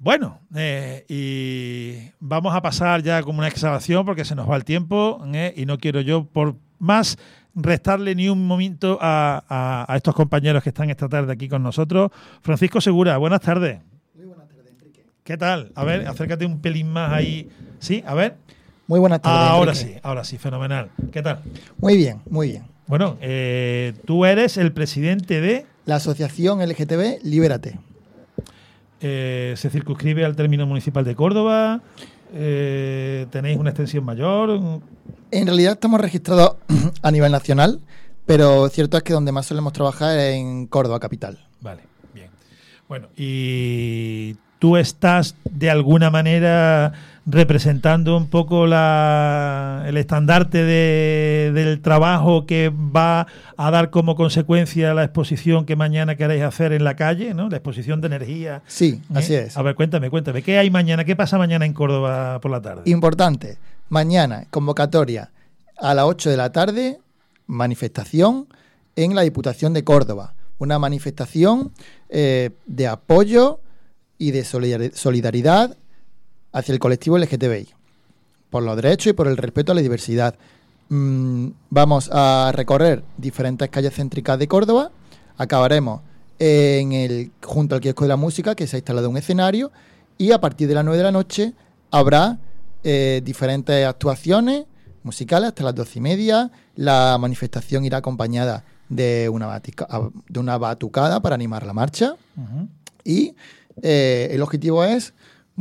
Bueno, y vamos a pasar ya como una exhalación porque se nos va el tiempo y no quiero yo por más restarle ni un momento a estos compañeros que están esta tarde aquí con nosotros. Francisco Segura, buenas tardes. Muy buenas tardes, Enrique. ¿Qué tal? A ver, acércate un pelín más ahí. ¿Sí? A ver. Muy buenas tardes, Ahora sí, fenomenal. ¿Qué tal? Muy bien, muy bien. Bueno, tú eres el presidente de... La asociación LGTB Libérate. ¿Se circunscribe al término municipal de Córdoba? ¿Tenéis una extensión mayor? En realidad estamos registrados a nivel nacional, pero cierto es que donde más solemos trabajar es en Córdoba capital. Vale, bien. Bueno, y tú estás de alguna manera representando un poco el estandarte del trabajo que va a dar como consecuencia la exposición que mañana queréis hacer en la calle, ¿no? La exposición de energía. Sí, así es. A ver, cuéntame. ¿Qué hay mañana? ¿Qué pasa mañana en Córdoba por la tarde? Importante. Mañana, convocatoria a las 8 de la tarde, manifestación en la Diputación de Córdoba. Una manifestación de apoyo y de solidaridad hacia el colectivo LGTBI, por los derechos y por el respeto a la diversidad. Vamos a recorrer diferentes calles céntricas de Córdoba, acabaremos junto al kiosco de la música, que se ha instalado un escenario, y a partir de las 9 de la noche habrá diferentes actuaciones musicales hasta las 12:30. La manifestación irá acompañada de una batucada para animar la marcha. Uh-huh. Y el objetivo es,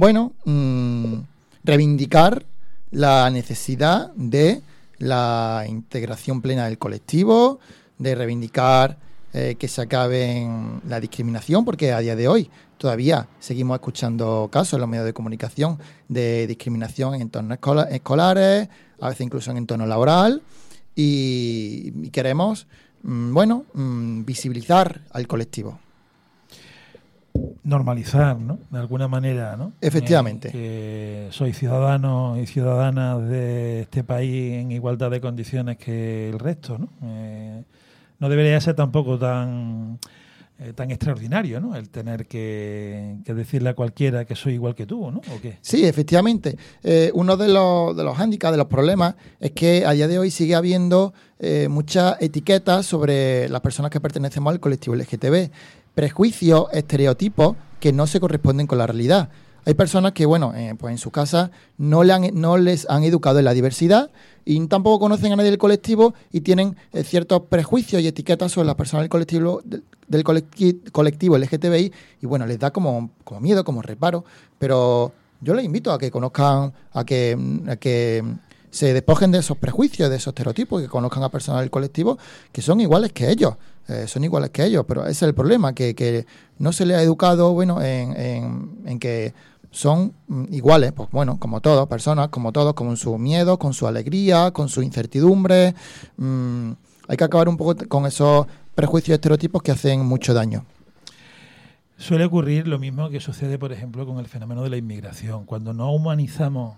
reivindicar la necesidad de la integración plena del colectivo, de reivindicar que se acabe la discriminación, porque a día de hoy todavía seguimos escuchando casos en los medios de comunicación de discriminación en entornos escolares, a veces incluso en entorno laboral, y queremos, visibilizar al colectivo. Normalizar, ¿no? De alguna manera, ¿no? Efectivamente. Que sois ciudadanos y ciudadanas de este país en igualdad de condiciones que el resto, ¿no? No debería ser tampoco tan extraordinario, ¿no? El tener que decirle a cualquiera que soy igual que tú, ¿no? ¿O qué? Sí, efectivamente. Uno de los hándicaps, de los problemas, es que a día de hoy sigue habiendo muchas etiquetas sobre las personas que pertenecemos al colectivo LGTB. Prejuicios, estereotipos que no se corresponden con la realidad. Hay personas que, pues en su casa no les han educado en la diversidad y tampoco conocen a nadie del colectivo y tienen ciertos prejuicios y etiquetas sobre las personas del colectivo LGTBI y, les da como miedo, como reparo. Pero yo les invito a que conozcan, a que se despojen de esos prejuicios, de esos estereotipos, que conozcan a personas del colectivo que son iguales que ellos. Pero ese es el problema, que no se les ha educado en que son iguales, pues como todos, personas, como todos, con su miedo, con su alegría, con su incertidumbre. Hay que acabar un poco con esos prejuicios y estereotipos que hacen mucho daño. Suele ocurrir lo mismo que sucede, por ejemplo, con el fenómeno de la inmigración. Cuando no humanizamos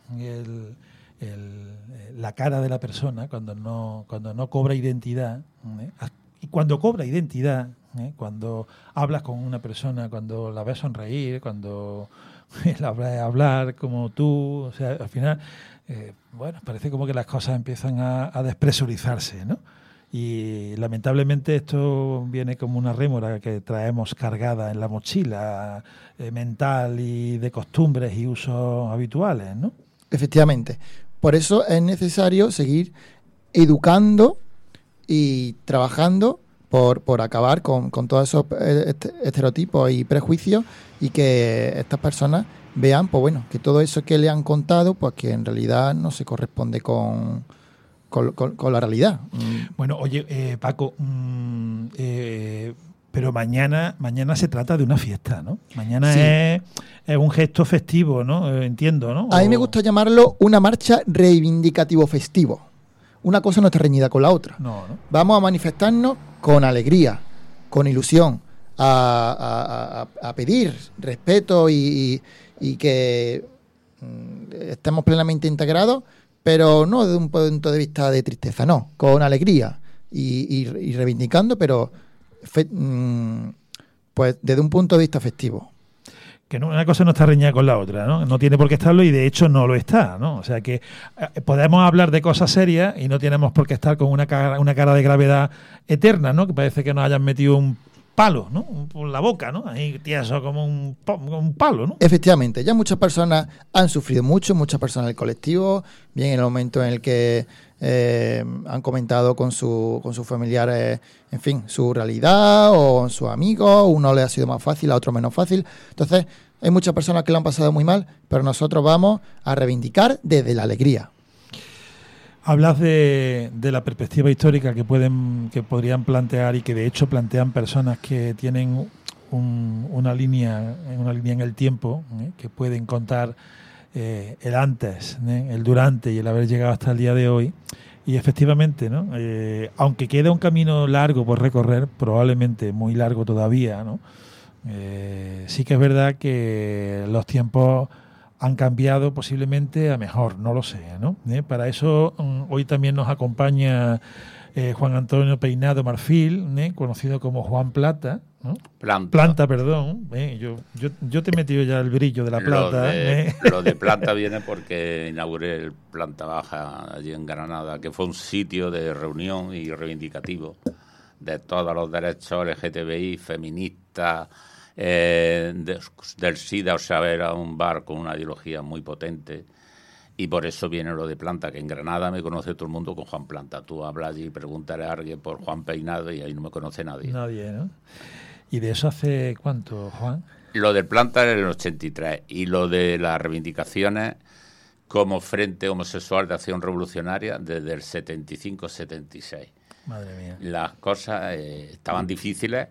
la cara de la persona, cuando no cobra identidad, y cuando cobra identidad, cuando hablas con una persona, cuando la ves sonreír, cuando la ves hablar como tú, o sea, al final, parece como que las cosas empiezan a despresurizarse, ¿no? Y lamentablemente esto viene como una rémora que traemos cargada en la mochila mental y de costumbres y usos habituales, ¿no? Efectivamente. Por eso es necesario seguir educando y trabajando por acabar con todos esos estereotipos y prejuicios y que estas personas vean, que todo eso que le han contado, pues que en realidad no se corresponde con la realidad. Bueno, oye, Paco, pero mañana se trata de una fiesta, ¿no? Mañana sí. es un gesto festivo, ¿no? Entiendo, ¿no? A mí me gusta llamarlo una marcha reivindicativo festivo. Una cosa no está reñida con la otra. No. Vamos a manifestarnos con alegría, con ilusión, a pedir respeto y que estemos plenamente integrados, pero no desde un punto de vista de tristeza, no, con alegría y reivindicando, pero pues desde un punto de vista festivo. que no, una cosa no está reñida con la otra, ¿no? No tiene por qué estarlo y de hecho no lo está, ¿no? O sea que podemos hablar de cosas serias y no tenemos por qué estar con una cara de gravedad eterna, ¿no? Que parece que nos hayan metido un palo, ¿no? Por la boca, ¿no? Ahí tieso como un palo, ¿no? Efectivamente, ya muchas personas han sufrido mucho, muchas personas del colectivo, bien en el momento en el que han comentado con sus familiares, en fin, su realidad o con sus amigos, uno le ha sido más fácil, a otro menos fácil. Entonces, hay muchas personas que lo han pasado muy mal, pero nosotros vamos a reivindicar desde la alegría. Hablas de la perspectiva histórica que podrían plantear y que de hecho plantean personas que tienen una línea en el tiempo, que pueden contar el antes, el durante y el haber llegado hasta el día de hoy. Y efectivamente, ¿no? Aunque queda un camino largo por recorrer, probablemente muy largo todavía, ¿no? Sí que es verdad que los tiempos han cambiado posiblemente a mejor, no lo sé, ¿no? Para eso hoy también nos acompaña Juan Antonio Peinado Marfil, conocido como Juan Plata, ¿no? Planta, perdón. Yo te he metido ya el brillo de la plata. Lo de Planta viene porque inauguré el Planta Baja allí en Granada, que fue un sitio de reunión y reivindicativo de todos los derechos LGTBI, feministas, del SIDA, o sea, era un bar con una ideología muy potente. Y por eso viene lo de Planta, que en Granada me conoce todo el mundo con Juan Planta. Tú hablas allí y pregúntale a alguien por Juan Peinado y ahí no me conoce nadie. Nadie, ¿no? ¿Y de eso hace cuánto, Juan? Lo del Planta era en el 83 y lo de las reivindicaciones como Frente Homosexual de Acción Revolucionaria desde el 75-76. Madre mía. Las cosas estaban difíciles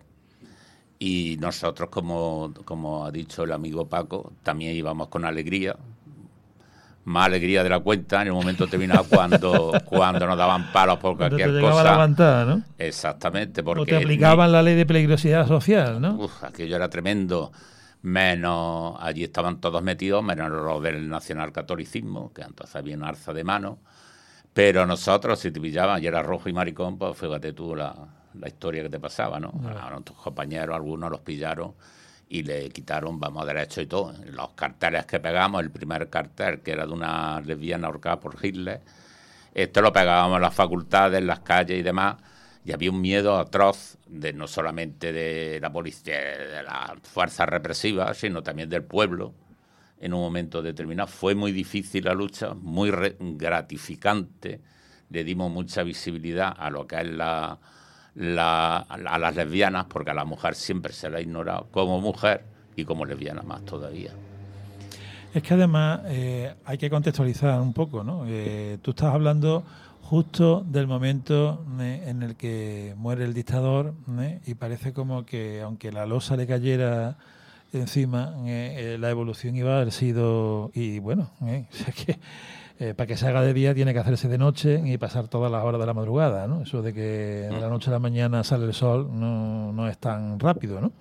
y nosotros, como ha dicho el amigo Paco, también íbamos con alegría. Más alegría de la cuenta en el momento determinado cuando nos daban palos por cualquier cosa. Llegaba la levantada, ¿no? Exactamente. Porque o te aplicaban la ley de peligrosidad social, ¿no? Aquello era tremendo. Menos, allí estaban todos metidos, menos los del nacionalcatolicismo, que entonces había una alza de mano. Pero nosotros, si te pillaban y eras rojo y maricón, pues fíjate tú la historia que te pasaba, ¿no? A nuestros compañeros, algunos los pillaron y le quitaron, derecho y todo. Los carteles que pegamos, el primer cartel, que era de una lesbiana ahorcada por Hitler, esto lo pegábamos en las facultades, en las calles y demás, y había un miedo atroz, no solamente de la policía, de las fuerzas represivas, sino también del pueblo, en un momento determinado. Fue muy difícil la lucha, muy gratificante, le dimos mucha visibilidad a lo que es a las lesbianas, porque a la mujer siempre se la ha ignorado como mujer y como lesbiana más todavía. Es que además hay que contextualizar un poco, ¿no? Tú estás hablando justo del momento en el que muere el dictador, y parece como que aunque la losa le cayera encima, la evolución iba a haber sido, y bueno, es que para que se haga de día tiene que hacerse de noche y pasar todas las horas de la madrugada, ¿no? Eso de que de la noche a la mañana sale el sol no es tan rápido, ¿no?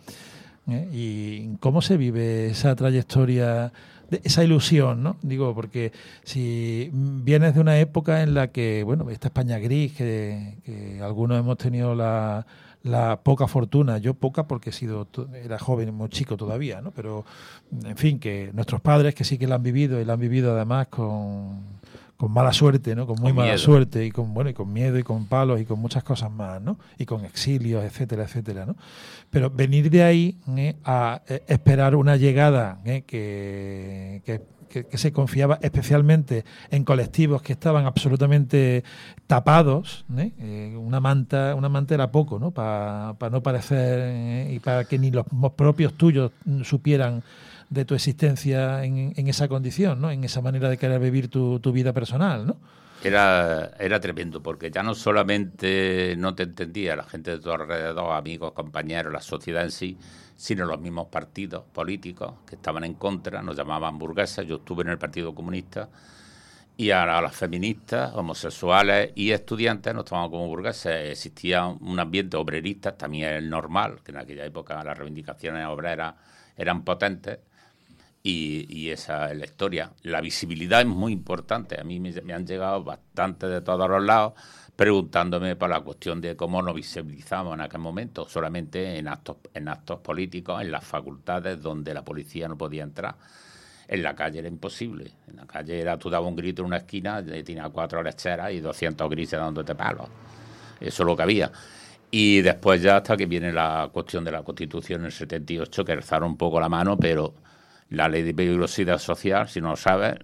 ¿Y cómo se vive esa trayectoria, esa ilusión, ¿no? Digo, porque si vienes de una época en la que, bueno, esta España gris, que algunos hemos tenido la poca fortuna, yo poca porque era joven, muy chico todavía, ¿no? Pero, en fin, que nuestros padres que sí que la han vivido y la han vivido además con mala suerte, ¿no? Con muy mala suerte y con miedo y con palos y con muchas cosas más, ¿no? Y con exilios, etcétera, etcétera, ¿no? Pero venir de ahí a esperar una llegada que se confiaba especialmente en colectivos que estaban absolutamente tapados, una manta era poco, ¿no? Para no parecer y para que ni los propios tuyos supieran de tu existencia en esa condición, ¿no? En esa manera de querer vivir tu vida personal, ¿no? Era tremendo, porque ya no solamente no te entendía la gente de tu alrededor, amigos, compañeros, la sociedad en sí, sino los mismos partidos políticos que estaban en contra, nos llamaban burgueses. Yo estuve en el Partido Comunista y a las feministas, homosexuales y estudiantes nos tomaban como burgueses. Existía un ambiente obrerista, también el normal, que en aquella época las reivindicaciones obreras eran potentes, Y esa es la historia. La visibilidad es muy importante. A mí me han llegado bastante de todos los lados preguntándome por la cuestión de cómo nos visibilizamos en aquel momento, solamente en actos políticos, en las facultades donde la policía no podía entrar. En la calle era imposible. En la calle tú dabas un grito en una esquina, tenía 4 lecheras y 200 grises dándote palos. Eso es lo que había. Y después ya hasta que viene la cuestión de la Constitución en el 78, que alzaron un poco la mano, pero la ley de peligrosidad social, si no lo sabes,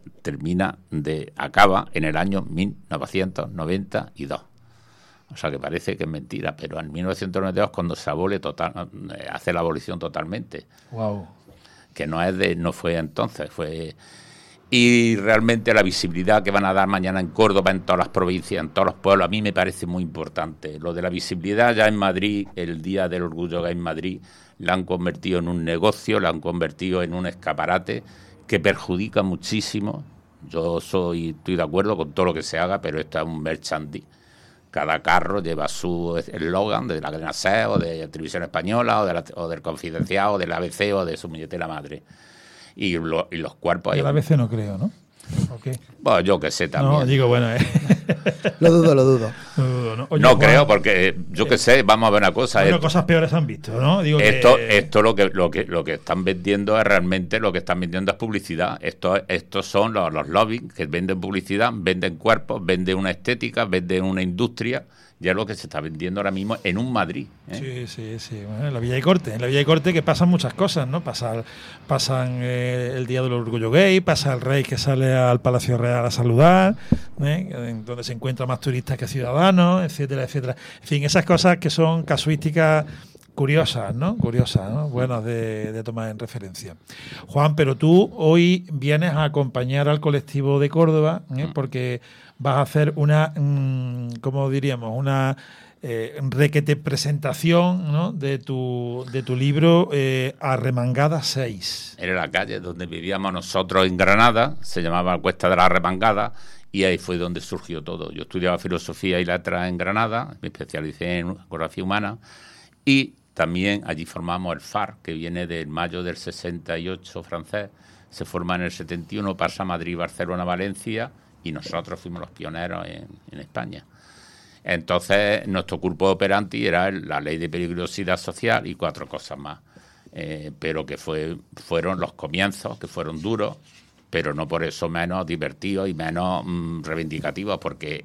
acaba en el año 1992. O sea que parece que es mentira, pero en 1992 cuando se hace la abolición totalmente. Wow. Que no fue entonces, fue. Y realmente la visibilidad que van a dar mañana en Córdoba, en todas las provincias, en todos los pueblos, a mí me parece muy importante. Lo de la visibilidad ya en Madrid, el Día del Orgullo Gay en Madrid, la han convertido en un negocio, la han convertido en un escaparate que perjudica muchísimo. Yo estoy de acuerdo con todo lo que se haga, pero esto es un merchandising. Cada carro lleva su eslogan de la cadena SER, o de Televisión Española, o del Confidencial, o del ABC, o de su muñetera madre. Y los cuerpos... El ABC no creo, ¿no? Okay. Bueno, yo que sé también. No, digo, bueno... Lo dudo. ¿no? Oye, no Juan, creo, porque yo que sé, vamos a ver una cosa. Bueno, cosas peores han visto, ¿no? Digo esto lo que están vendiendo es realmente, lo que están vendiendo es publicidad. Estos son los lobbies que venden publicidad, venden cuerpos, venden una estética, venden una industria. Ya es lo que se está vendiendo ahora mismo en un Madrid. Sí. Bueno, en la Villa de Corte que pasan muchas cosas, ¿no? Pasan el Día del Orgullo Gay, pasa el rey que sale al Palacio Real a saludar, donde se encuentra más turistas que ciudadanos, etcétera. En fin, esas cosas que son casuísticas curiosas, ¿no? Buenas de tomar en referencia. Juan, pero tú hoy vienes a acompañar al colectivo de Córdoba, porque vas a hacer una, ¿cómo diríamos? Una requete presentación, ¿no? de tu libro Arremangada 6. Era la calle donde vivíamos nosotros en Granada, se llamaba Cuesta de la Arremangada, y ahí fue donde surgió todo. Yo estudiaba filosofía y letras en Granada, me especialicé en geografía humana, y también allí formamos el FAR, que viene del mayo del 68 francés, se forma en el 71, pasa a Madrid, Barcelona, Valencia, y nosotros fuimos los pioneros en España. Entonces, nuestro cuerpo operandi era la ley de peligrosidad social y 4 cosas más. Pero que fueron los comienzos, que fueron duros, pero no por eso menos divertidos y menos reivindicativos, porque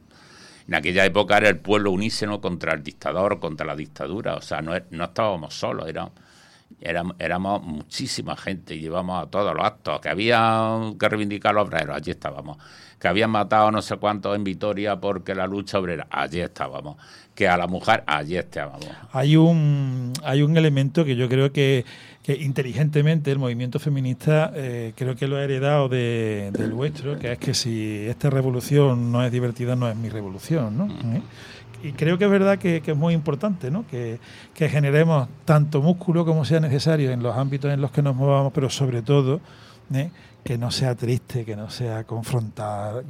en aquella época era el pueblo unísono contra el dictador, contra la dictadura. O sea, no estábamos solos, éramos muchísima gente y llevamos a todos los actos. Que había que reivindicar a los obreros, allí estábamos. Que habían matado no sé cuántos en Vitoria porque la lucha obrera, allí estábamos. Que a la mujer, allí estábamos. Hay un elemento que yo creo que inteligentemente el movimiento feminista creo que lo ha heredado del vuestro, que es que si esta revolución no es divertida, no es mi revolución, ¿no? Y creo que es verdad que es muy importante, ¿no? Que generemos tanto músculo como sea necesario en los ámbitos en los que nos movamos, pero sobre todo que no sea triste, que no sea confrontar,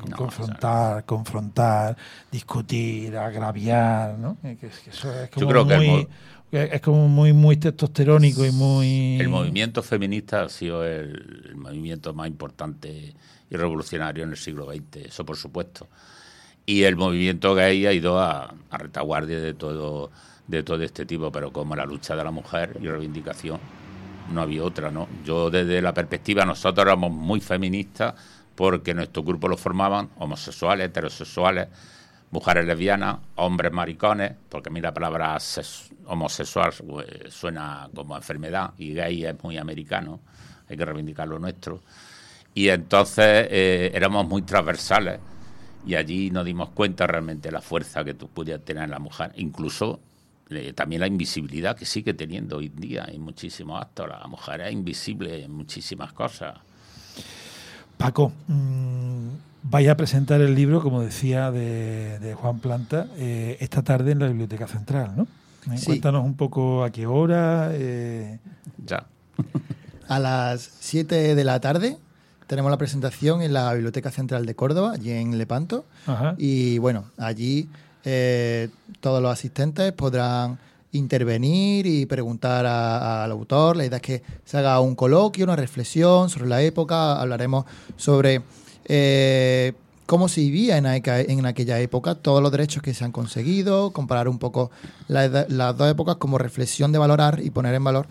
discutir, agraviar, ¿no? Que eso es como, yo creo es como muy testosterónico y muy... El movimiento feminista ha sido el movimiento más importante y revolucionario en el siglo XX, eso por supuesto. Y el movimiento gay ha ido a retaguardia de todo este tipo, pero como la lucha de la mujer y reivindicación, no había otra, ¿no? Yo desde la perspectiva, nosotros éramos muy feministas porque nuestro grupo lo formaban homosexuales, heterosexuales, mujeres lesbianas, hombres maricones, porque a mí la palabra homosexual suena como enfermedad y gay es muy americano, hay que reivindicar lo nuestro. Y entonces éramos muy transversales y allí nos dimos cuenta realmente de la fuerza que tú pudieras tener en la mujer, incluso también la invisibilidad que sigue teniendo hoy en día en muchísimos actos. La mujer es invisible en muchísimas cosas. Paco, vaya a presentar el libro, como decía, de Juan Planta, esta tarde en la Biblioteca Central, ¿no? Sí. Cuéntanos un poco a qué hora. Ya. A las 7 de la tarde tenemos la presentación en la Biblioteca Central de Córdoba, allí en Lepanto. Ajá. Y bueno, allí todos los asistentes podrán intervenir y preguntar al autor. La idea es que se haga un coloquio, una reflexión sobre la época. Hablaremos sobre cómo se vivía en aquella época, todos los derechos que se han conseguido, comparar un poco las dos épocas como reflexión de valorar y poner en valor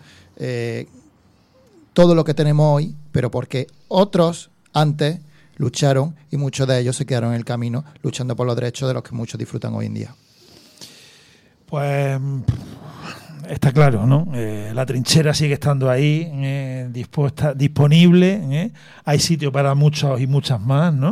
todo lo que tenemos hoy, pero porque otros antes lucharon y muchos de ellos se quedaron en el camino luchando por los derechos de los que muchos disfrutan hoy en día. Pues está claro, ¿no? La trinchera sigue estando ahí, dispuesta, disponible. Hay sitio para muchos y muchas más, ¿no?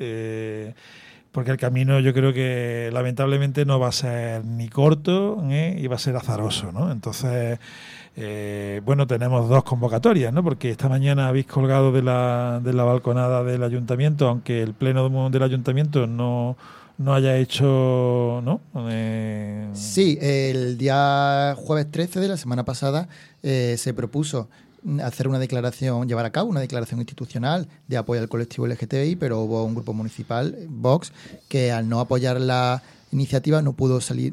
Porque el camino yo creo que lamentablemente no va a ser ni corto y va a ser azaroso, ¿no? Entonces, bueno, tenemos 2 convocatorias, ¿no? Porque esta mañana habéis colgado de la balconada del ayuntamiento, aunque el pleno del ayuntamiento no haya hecho, ¿no? Sí, el día jueves 13 de la semana pasada se propuso hacer una declaración, llevar a cabo una declaración institucional de apoyo al colectivo LGTBI, pero hubo un grupo municipal, Vox, que al no apoyar la iniciativa no pudo salir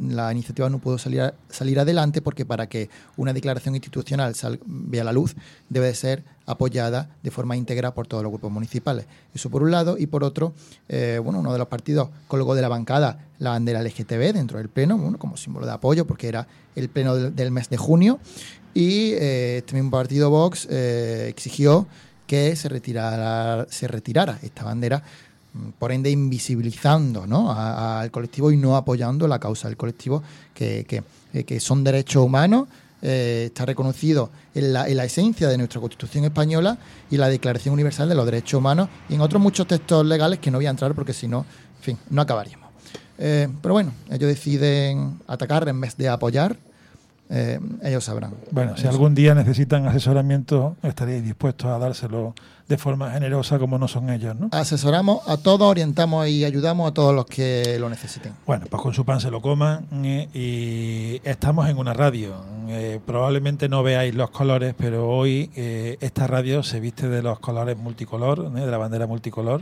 adelante, porque para que una declaración institucional vea la luz debe de ser apoyada de forma íntegra por todos los grupos municipales. Eso por un lado, y por otro, uno de los partidos colgó de la bancada la bandera LGTB dentro del pleno, como símbolo de apoyo, porque era el pleno del mes de junio, y este mismo partido Vox exigió que se retirara esta bandera, por ende invisibilizando, ¿no?, al colectivo y no apoyando la causa del colectivo, que son derechos humanos. Está reconocido en la esencia de nuestra Constitución española y la Declaración Universal de los Derechos Humanos, y en otros muchos textos legales que no voy a entrar porque si no, en fin, no acabaríamos. Pero bueno, ellos deciden atacar en vez de apoyar. Ellos sabrán. Bueno, si algún día necesitan asesoramiento, estaréis dispuestos a dárselo de forma generosa, como no son ellos, ¿no? Asesoramos a todos, orientamos y ayudamos a todos los que lo necesiten. Bueno, pues con su pan se lo coman, y estamos en una radio. Probablemente no veáis los colores, pero hoy esta radio se viste de los colores multicolor, de la bandera multicolor.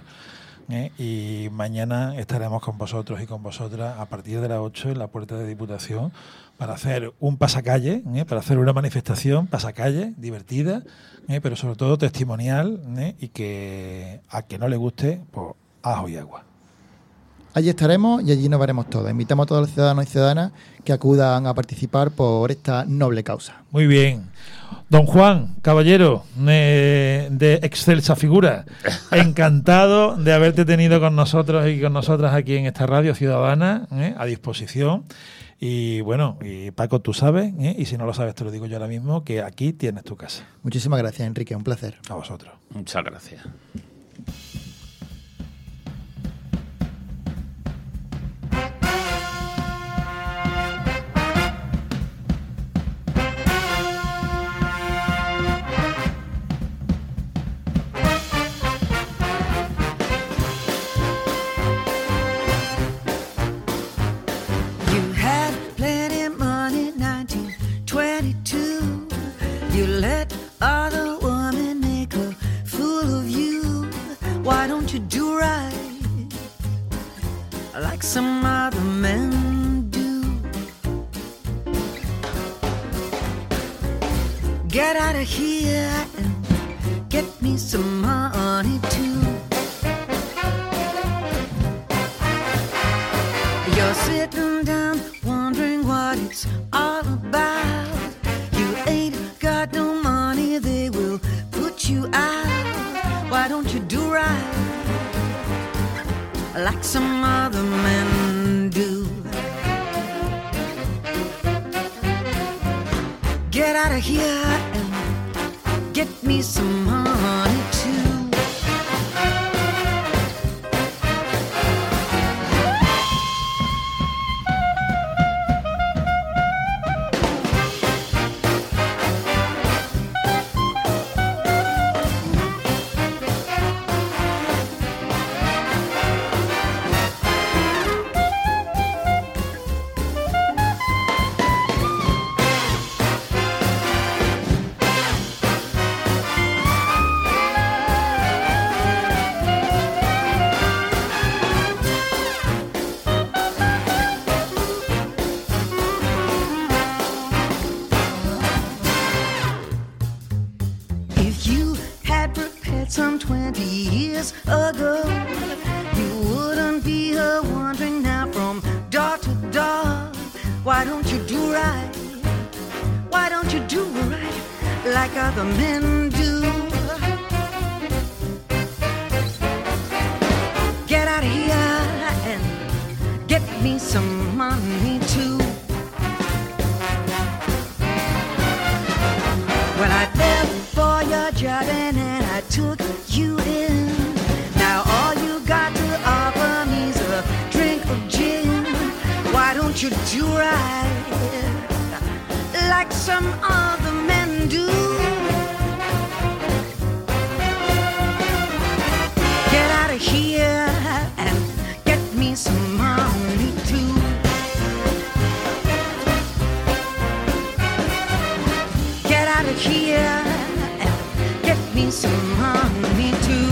Y mañana estaremos con vosotros y con vosotras a partir de las 8 en la puerta de Diputación para hacer un pasacalle, para hacer una manifestación pasacalle divertida, pero sobre todo testimonial, y que a que no le guste, pues ajo y agua. Allí estaremos y allí nos veremos todos. Invitamos a todos los ciudadanos y ciudadanas que acudan a participar por esta noble causa. Muy bien. Don Juan, caballero de excelsa figura, encantado de haberte tenido con nosotros y con nosotras aquí en esta radio ciudadana, a disposición. Y bueno, y Paco, tú sabes, y si no lo sabes te lo digo yo ahora mismo, que aquí tienes tu casa. Muchísimas gracias, Enrique, un placer. A vosotros. Muchas gracias. Some other men do. Get out of here and get me some money too. You're sitting down wondering what it's all about. You ain't got no money, they will put you out. Why don't you do right like some other men do? Get out of here and get me some money too. some 20 years ago. You wouldn't be here wandering now from door to door. Why don't you do right? Why don't you do right like other men do? Get out of here and get me some money too. When I left for your job and I took you in, now all you got to offer me is a drink of gin. Why don't you do right like some other men do? Get out of here and get me some money too. Get out of here and get me some money too.